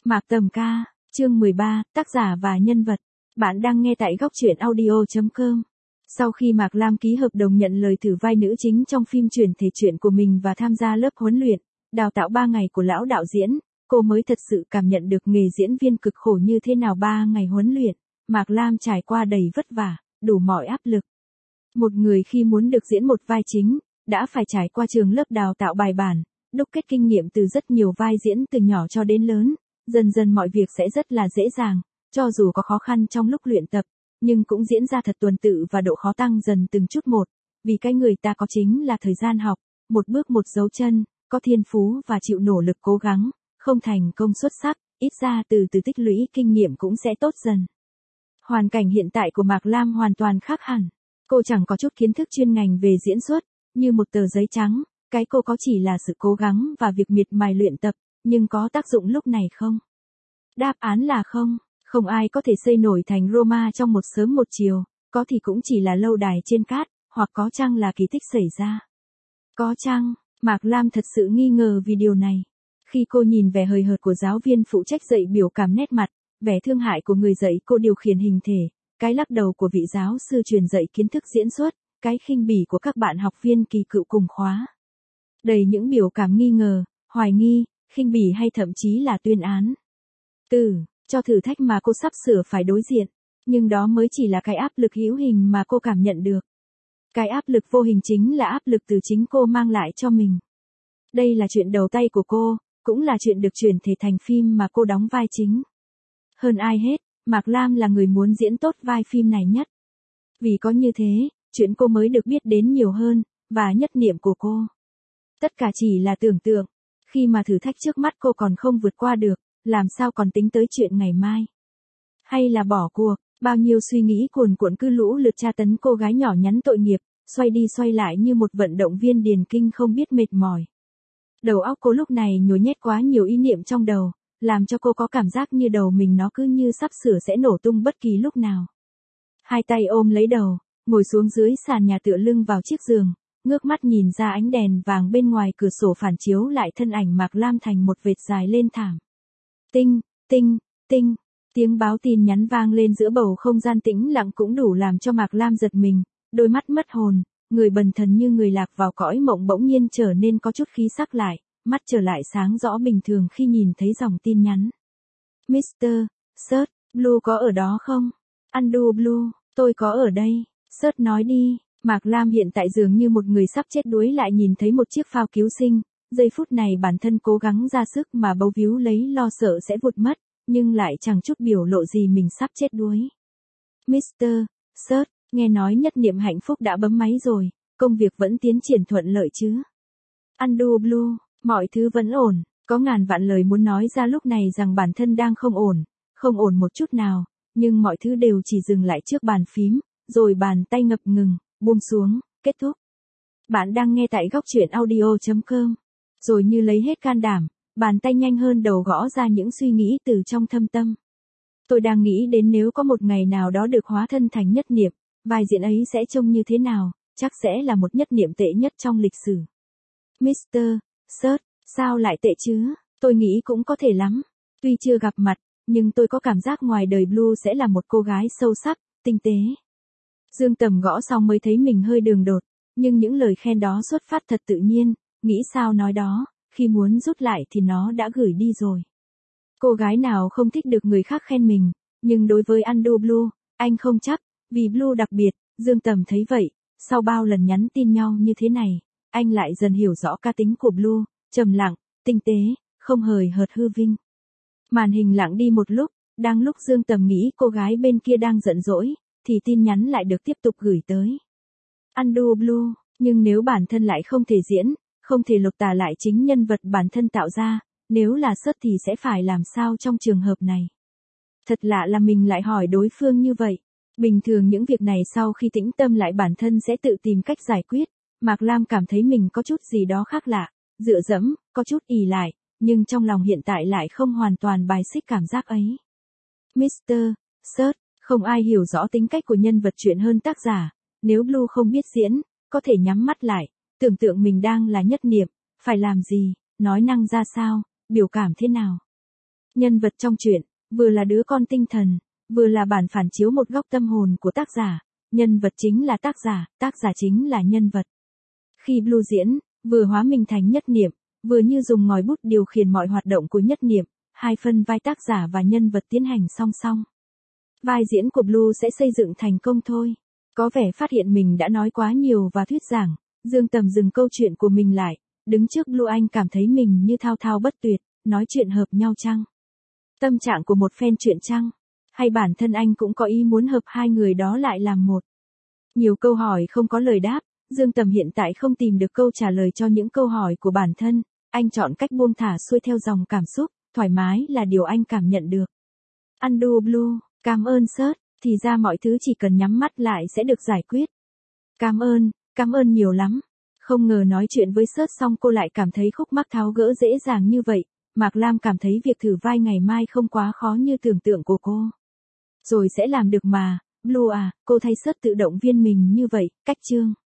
Mạc Tầm Ca, chương 13, tác giả và nhân vật. Bạn đang nghe tại góc truyện audio.com. Sau khi Mạc Lam ký hợp đồng nhận lời thử vai nữ chính trong phim chuyển thể truyện của mình và tham gia lớp huấn luyện, đào tạo 3 ngày của lão đạo diễn, cô mới thật sự cảm nhận được nghề diễn viên cực khổ như thế nào. 3 ngày huấn luyện, Mạc Lam trải qua đầy vất vả, đủ mọi áp lực. Một người khi muốn được diễn một vai chính, đã phải trải qua trường lớp đào tạo bài bản, đúc kết kinh nghiệm từ rất nhiều vai diễn từ nhỏ cho đến lớn. Dần dần mọi việc sẽ rất là dễ dàng, cho dù có khó khăn trong lúc luyện tập, nhưng cũng diễn ra thật tuần tự và độ khó tăng dần từng chút một, vì cái người ta có chính là thời gian học, một bước một dấu chân, có thiên phú và chịu nỗ lực cố gắng, không thành công xuất sắc, ít ra từ từ tích lũy kinh nghiệm cũng sẽ tốt dần. Hoàn cảnh hiện tại của Mạc Lam hoàn toàn khác hẳn, cô chẳng có chút kiến thức chuyên ngành về diễn xuất, như một tờ giấy trắng, cái cô có chỉ là sự cố gắng và việc miệt mài luyện tập. Nhưng có tác dụng lúc này không? Đáp án là không, không ai có thể xây nổi thành Roma trong một sớm một chiều, có thì cũng chỉ là lâu đài trên cát, hoặc có chăng là kỳ tích xảy ra. Có chăng, Mạc Lam thật sự nghi ngờ vì điều này. Khi cô nhìn vẻ hời hợt của giáo viên phụ trách dạy biểu cảm nét mặt, vẻ thương hại của người dạy cô điều khiển hình thể, cái lắc đầu của vị giáo sư truyền dạy kiến thức diễn xuất, cái khinh bỉ của các bạn học viên kỳ cựu cùng khóa. Đầy những biểu cảm nghi ngờ, hoài nghi, khinh bỉ hay thậm chí là tuyên án. Cho thử thách mà cô sắp sửa phải đối diện, nhưng đó mới chỉ là cái áp lực hữu hình mà cô cảm nhận được. Cái áp lực vô hình chính là áp lực từ chính cô mang lại cho mình. Đây là chuyện đầu tay của cô, cũng là chuyện được chuyển thể thành phim mà cô đóng vai chính. Hơn ai hết, Mạc Lam là người muốn diễn tốt vai phim này nhất. Vì có như thế, chuyện cô mới được biết đến nhiều hơn, và nhất niệm của cô. Tất cả chỉ là tưởng tượng. Khi mà thử thách trước mắt cô còn không vượt qua được, làm sao còn tính tới chuyện ngày mai? Hay là bỏ cuộc, bao nhiêu suy nghĩ cuồn cuộn cứ lũ lượt tra tấn cô gái nhỏ nhắn tội nghiệp, xoay đi xoay lại như một vận động viên điền kinh không biết mệt mỏi. Đầu óc cô lúc này nhồi nhét quá nhiều ý niệm trong đầu, làm cho cô có cảm giác như đầu mình nó cứ như sắp sửa sẽ nổ tung bất kỳ lúc nào. Hai tay ôm lấy đầu, ngồi xuống dưới sàn nhà tựa lưng vào chiếc giường. Ngước mắt nhìn ra ánh đèn vàng bên ngoài cửa sổ phản chiếu lại thân ảnh Mạc Lam thành một vệt dài lên thảm. Tinh, tinh, tinh, tiếng báo tin nhắn vang lên giữa bầu không gian tĩnh lặng cũng đủ làm cho Mạc Lam giật mình, đôi mắt mất hồn, người bần thần như người lạc vào cõi mộng bỗng nhiên trở nên có chút khí sắc lại, mắt trở lại sáng rõ bình thường khi nhìn thấy dòng tin nhắn. Mr. Search, Blue có ở đó không? Undo Blue, tôi có ở đây, Search nói đi. Mạc Lam hiện tại dường như một người sắp chết đuối lại nhìn thấy một chiếc phao cứu sinh, giây phút này bản thân cố gắng ra sức mà bấu víu lấy lo sợ sẽ vụt mất, nhưng lại chẳng chút biểu lộ gì mình sắp chết đuối. Mr. Search, nghe nói nhất niệm hạnh phúc đã bấm máy rồi, công việc vẫn tiến triển thuận lợi chứ? Undo Blue, mọi thứ vẫn ổn, có ngàn vạn lời muốn nói ra lúc này rằng bản thân đang không ổn một chút nào, nhưng mọi thứ đều chỉ dừng lại trước bàn phím, rồi bàn tay ngập ngừng. Buông xuống, kết thúc. Bạn đang nghe tại góc truyện audio.com. Rồi như lấy hết can đảm, bàn tay nhanh hơn đầu gõ ra những suy nghĩ từ trong thâm tâm. Tôi đang nghĩ đến nếu có một ngày nào đó được hóa thân thành nhất niệm, vai diễn ấy sẽ trông như thế nào, chắc sẽ là một nhất niệm tệ nhất trong lịch sử. Mr. Search, sao lại tệ chứ? Tôi nghĩ cũng có thể lắm. Tuy chưa gặp mặt, nhưng tôi có cảm giác ngoài đời Blue sẽ là một cô gái sâu sắc, tinh tế. Dương Tầm gõ xong mới thấy mình hơi đường đột, nhưng những lời khen đó xuất phát thật tự nhiên, nghĩ sao nói đó, khi muốn rút lại thì nó đã gửi đi rồi. Cô gái nào không thích được người khác khen mình, nhưng đối với Undo Blue, anh không chấp, vì Blue đặc biệt, Dương Tầm thấy vậy, sau bao lần nhắn tin nhau như thế này, anh lại dần hiểu rõ cá tính của Blue, trầm lặng, tinh tế, không hời hợt hư vinh. Màn hình lặng đi một lúc, đang lúc Dương Tầm nghĩ cô gái bên kia đang giận dỗi, thì tin nhắn lại được tiếp tục gửi tới. Undo Blue, nhưng nếu bản thân lại không thể diễn, không thể lột tả lại chính nhân vật bản thân tạo ra, nếu là Search thì sẽ phải làm sao trong trường hợp này? Thật lạ là mình lại hỏi đối phương như vậy. Bình thường những việc này sau khi tĩnh tâm lại bản thân sẽ tự tìm cách giải quyết. Mạc Lam cảm thấy mình có chút gì đó khác lạ, dựa dẫm, có chút ì lại, nhưng trong lòng hiện tại lại không hoàn toàn bài xích cảm giác ấy. Mr. Search, không ai hiểu rõ tính cách của nhân vật truyện hơn tác giả, nếu Blue không biết diễn, có thể nhắm mắt lại, tưởng tượng mình đang là nhất niệm, phải làm gì, nói năng ra sao, biểu cảm thế nào. Nhân vật trong truyện, vừa là đứa con tinh thần, vừa là bản phản chiếu một góc tâm hồn của tác giả. Nhân vật chính là tác giả chính là nhân vật. Khi Blue diễn, vừa hóa mình thành Nhất Niệm, vừa như dùng ngòi bút điều khiển mọi hoạt động của Nhất Niệm, hai phân vai tác giả và nhân vật tiến hành song song. Vai diễn của Blue sẽ xây dựng thành công thôi. Có vẻ phát hiện mình đã nói quá nhiều và thuyết giảng, Dương Tầm dừng câu chuyện của mình lại, đứng trước Blue anh cảm thấy mình như thao thao bất tuyệt, nói chuyện hợp nhau chăng? Tâm trạng của một fan truyện chăng? Hay bản thân anh cũng có ý muốn hợp hai người đó lại làm một? Nhiều câu hỏi không có lời đáp, Dương Tầm hiện tại không tìm được câu trả lời cho những câu hỏi của bản thân, anh chọn cách buông thả xuôi theo dòng cảm xúc, thoải mái là điều anh cảm nhận được. Undo Blue, cảm ơn Search, thì ra mọi thứ chỉ cần nhắm mắt lại sẽ được giải quyết. Cảm ơn nhiều lắm. Không ngờ nói chuyện với Search xong cô lại cảm thấy khúc mắc tháo gỡ dễ dàng như vậy. Mạc Lam cảm thấy việc thử vai ngày mai không quá khó như tưởng tượng của cô. Rồi sẽ làm được mà, Blue à, cô thay Search tự động viên mình như vậy, cách chương.